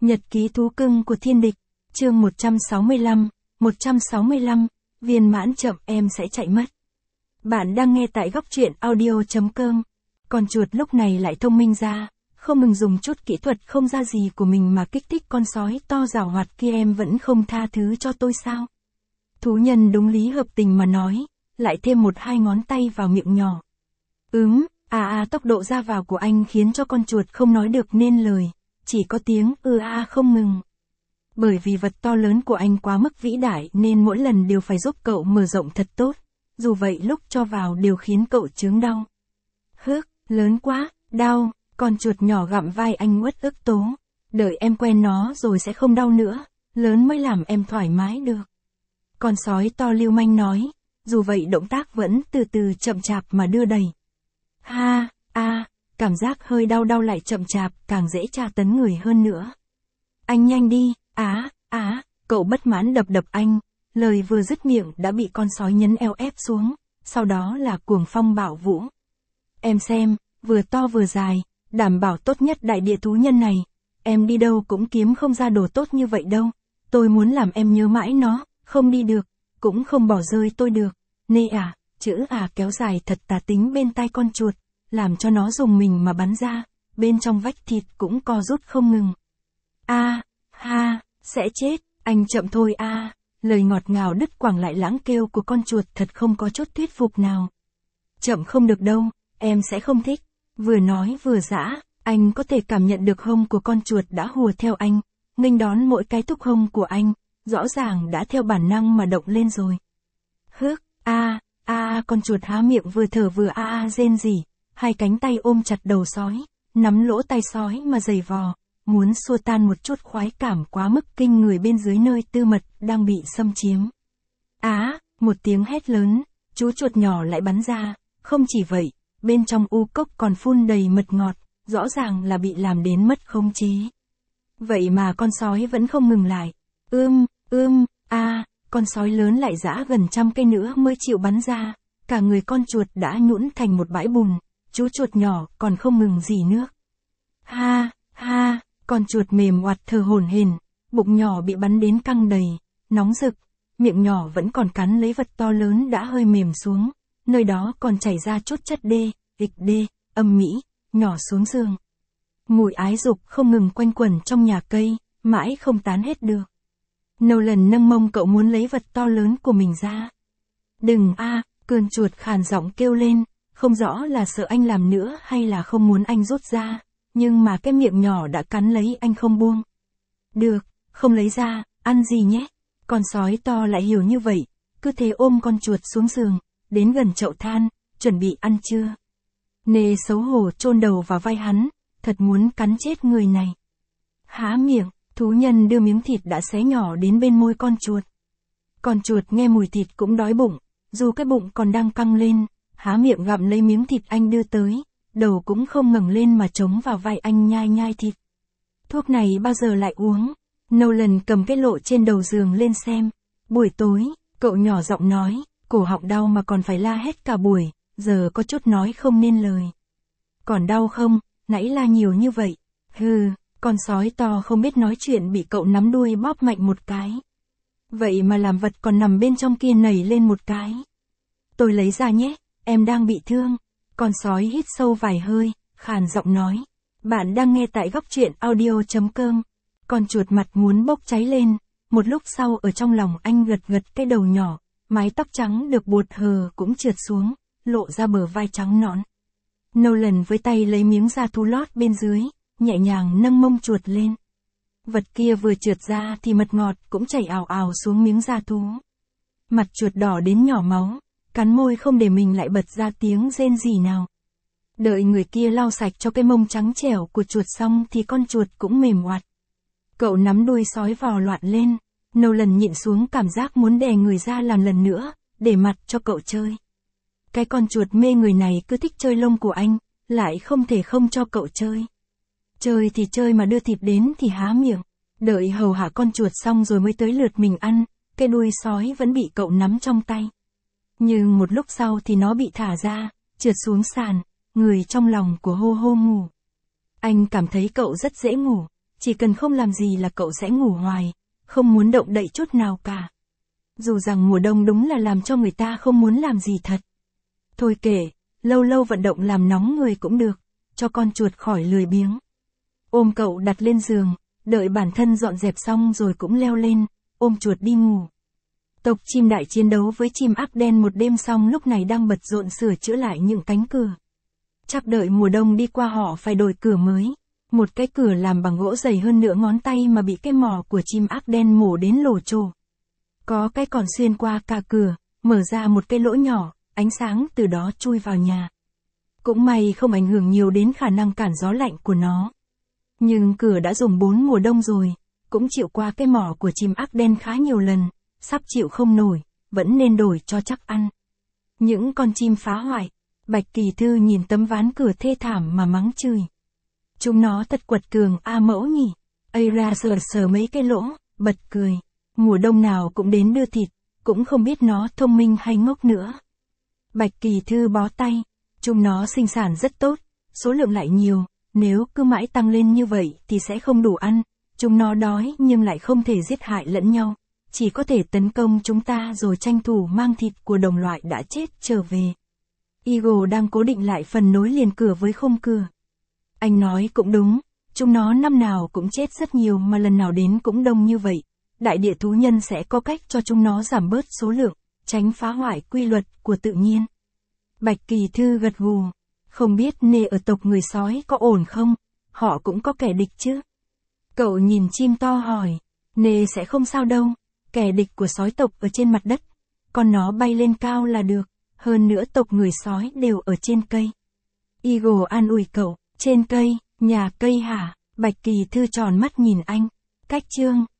Nhật ký thú cưng của thiên địch, chương 165, viên mãn chậm em sẽ chạy mất. Bạn đang nghe tại góc truyện audio.com. Con chuột lúc này lại thông minh ra, không ngừng dùng chút kỹ thuật không ra gì của mình mà kích thích con sói to giảo hoạt kia. Em vẫn không tha thứ cho tôi sao? Thú nhân đúng lý hợp tình mà nói, lại thêm một hai ngón tay vào miệng nhỏ. Tốc độ ra vào của anh khiến cho con chuột không nói được nên lời, chỉ có tiếng không ngừng. Bởi vì vật to lớn của anh quá mức vĩ đại nên mỗi lần đều phải giúp cậu mở rộng thật tốt, dù vậy lúc cho vào đều khiến cậu chướng đau. Lớn quá, đau, con chuột nhỏ gặm vai anh uất ức tố. Đợi em quen nó rồi sẽ không đau nữa, lớn mới làm em thoải mái được. Con sói to lưu manh nói, dù vậy động tác vẫn từ từ chậm chạp mà đưa đẩy. Cảm giác hơi đau lại chậm chạp càng dễ tra tấn người hơn nữa. Anh nhanh đi, cậu bất mãn đập anh, lời vừa dứt miệng đã bị con sói nhấn eo ép xuống, sau đó là cuồng phong bạo vũ. Em xem, vừa to vừa dài, đảm bảo tốt nhất đại địa thú nhân này, em đi đâu cũng kiếm không ra đồ tốt như vậy đâu, tôi muốn làm em nhớ mãi nó, không đi được, cũng không bỏ rơi tôi được, nê chữ kéo dài thật tà tính bên tai con chuột, làm cho nó rùng mình mà bắn ra, bên trong vách thịt cũng co rút không ngừng. Sẽ chết, anh chậm thôi lời ngọt ngào đứt quãng lại lãng kêu của con chuột thật không có chút thuyết phục nào. Chậm không được đâu, em sẽ không thích. Vừa nói vừa giã, anh có thể cảm nhận được hông của con chuột đã hùa theo anh, nghênh đón mỗi cái thúc hông của anh, rõ ràng đã theo bản năng mà động lên rồi. Con chuột há miệng vừa thở vừa rên rỉ, hai cánh tay ôm chặt đầu sói, nắm lỗ tai sói mà giày vò, muốn xua tan một chút khoái cảm quá mức kinh người bên dưới nơi tư mật đang bị xâm chiếm. Một tiếng hét lớn, chú chuột nhỏ lại bắn ra, không chỉ vậy, bên trong u cốc còn phun đầy mật ngọt, rõ ràng là bị làm đến mất khống chế. Vậy mà con sói vẫn không ngừng lại. Con sói lớn lại giã gần 100 cây nữa mới chịu bắn ra, cả người con chuột đã nhũn thành một bãi bùn, chú chuột nhỏ còn không ngừng rỉ nước. Con chuột mềm oặt thở hổn hển, bụng nhỏ bị bắn đến căng đầy, nóng rực, miệng nhỏ vẫn còn cắn lấy vật to lớn đã hơi mềm xuống, nơi đó còn chảy ra chút chất âm mỹ, nhỏ xuống giường. Mùi ái dục không ngừng quanh quẩn trong nhà cây, mãi không tán hết được. Nolan nâng mông cậu muốn lấy vật to lớn của mình ra. Đừng cơn chuột khàn giọng kêu lên, không rõ là sợ anh làm nữa hay là không muốn anh rút ra, nhưng mà cái miệng nhỏ đã cắn lấy anh không buông. Được, không lấy ra, ăn gì nhé. Con sói to lại hiểu như vậy, cứ thế ôm con chuột xuống giường, đến gần chậu than, chuẩn bị ăn trưa. Nê xấu hổ chôn đầu vào vai hắn, thật muốn cắn chết người này. Há miệng, thú nhân đưa miếng thịt đã xé nhỏ đến bên môi con chuột. Con chuột nghe mùi thịt cũng đói bụng, dù cái bụng còn đang căng lên, há miệng gặm lấy miếng thịt anh đưa tới, đầu cũng không ngẩng lên mà chống vào vai anh nhai thịt. Thuốc này bao giờ lại uống? Nolan cầm cái lọ trên đầu giường lên xem. Buổi tối, cậu nhỏ giọng nói, cổ họng đau mà còn phải la hét cả buổi, giờ có chút nói không nên lời. Còn đau không? Nãy la nhiều như vậy. Con sói to không biết nói chuyện bị cậu nắm đuôi bóp mạnh một cái. Vậy mà làm vật còn nằm bên trong kia nảy lên một cái. Tôi lấy ra nhé, em đang bị thương. Con sói hít sâu vài hơi, khàn giọng nói. Bạn đang nghe tại góc truyện audio.com. Con chuột mặt muốn bốc cháy lên, một lúc sau ở trong lòng anh gật cái đầu nhỏ, mái tóc trắng được buột hờ cũng trượt xuống, lộ ra bờ vai trắng nõn. Nolan với tay lấy miếng da thú lót bên dưới, nhẹ nhàng nâng mông chuột lên. Vật kia vừa trượt ra thì mật ngọt cũng chảy ào xuống miếng da thú. Mặt chuột đỏ đến nhỏ máu, cắn môi không để mình lại bật ra tiếng rên rỉ nào. Đợi người kia lau sạch cho cái mông trắng trẻo của chuột xong thì con chuột cũng mềm oặt. Cậu nắm đuôi sói vò loạn lên, Nolan nhịn xuống cảm giác muốn đè người ra làm lần nữa, để mặt cho cậu chơi. Cái con chuột mê người này cứ thích chơi lông của anh, lại không thể không cho cậu chơi. Chơi thì chơi mà đưa thịt đến thì há miệng, đợi hầu hạ con chuột xong rồi mới tới lượt mình ăn, cái đuôi sói vẫn bị cậu nắm trong tay. Nhưng một lúc sau thì nó bị thả ra, trượt xuống sàn, người trong lòng của hô hô ngủ. Anh cảm thấy cậu rất dễ ngủ, chỉ cần không làm gì là cậu sẽ ngủ hoài, không muốn động đậy chút nào cả. Dù rằng mùa đông đúng là làm cho người ta không muốn làm gì thật. Thôi kệ, lâu lâu vận động làm nóng người cũng được, cho con chuột khỏi lười biếng. Ôm cậu đặt lên giường, đợi bản thân dọn dẹp xong rồi cũng leo lên, ôm chuột đi ngủ. Tộc chim đại chiến đấu với chim ác đen một đêm xong lúc này đang bận rộn sửa chữa lại những cánh cửa. Chắc đợi mùa đông đi qua họ phải đổi cửa mới. Một cái cửa làm bằng gỗ dày hơn nửa ngón tay mà bị cái mỏ của chim ác đen mổ đến lổ trổ. Có cái còn xuyên qua cả cửa, mở ra một cái lỗ nhỏ, ánh sáng từ đó chui vào nhà. Cũng may không ảnh hưởng nhiều đến khả năng cản gió lạnh của nó. Nhưng cửa đã dùng 4 mùa đông rồi, cũng chịu qua cái mỏ của chim ác đen khá nhiều lần, sắp chịu không nổi, vẫn nên đổi cho chắc ăn. Những con chim phá hoại, Bạch Kỳ Thư nhìn tấm ván cửa thê thảm mà mắng chửi. Chúng nó thật quật cường mẫu nhỉ. Ây ra sờ sờ mấy cái lỗ, bật cười. Mùa đông nào cũng đến đưa thịt, cũng không biết nó thông minh hay ngốc nữa. Bạch Kỳ Thư bó tay. Chúng nó sinh sản rất tốt, số lượng lại nhiều, nếu cứ mãi tăng lên như vậy thì sẽ không đủ ăn. Chúng nó đói nhưng lại không thể giết hại lẫn nhau, chỉ có thể tấn công chúng ta rồi tranh thủ mang thịt của đồng loại đã chết trở về. Eagle đang cố định lại phần nối liền cửa với khung cửa. Anh nói cũng đúng, chúng nó năm nào cũng chết rất nhiều mà lần nào đến cũng đông như vậy. Đại địa thú nhân sẽ có cách cho chúng nó giảm bớt số lượng, tránh phá hoại quy luật của tự nhiên. Bạch Kỳ Thư gật gù. Không biết nê ở tộc người sói có ổn không? Họ cũng có kẻ địch chứ? Cậu nhìn chim to hỏi. Nê sẽ không sao đâu. Kẻ địch của sói tộc ở trên mặt đất. Còn nó bay lên cao là được. Hơn nữa tộc người sói đều ở trên cây. Eagle an ủi cậu. Trên cây, nhà cây hả? Bạch Kỳ Thư tròn mắt nhìn anh. Cách chương.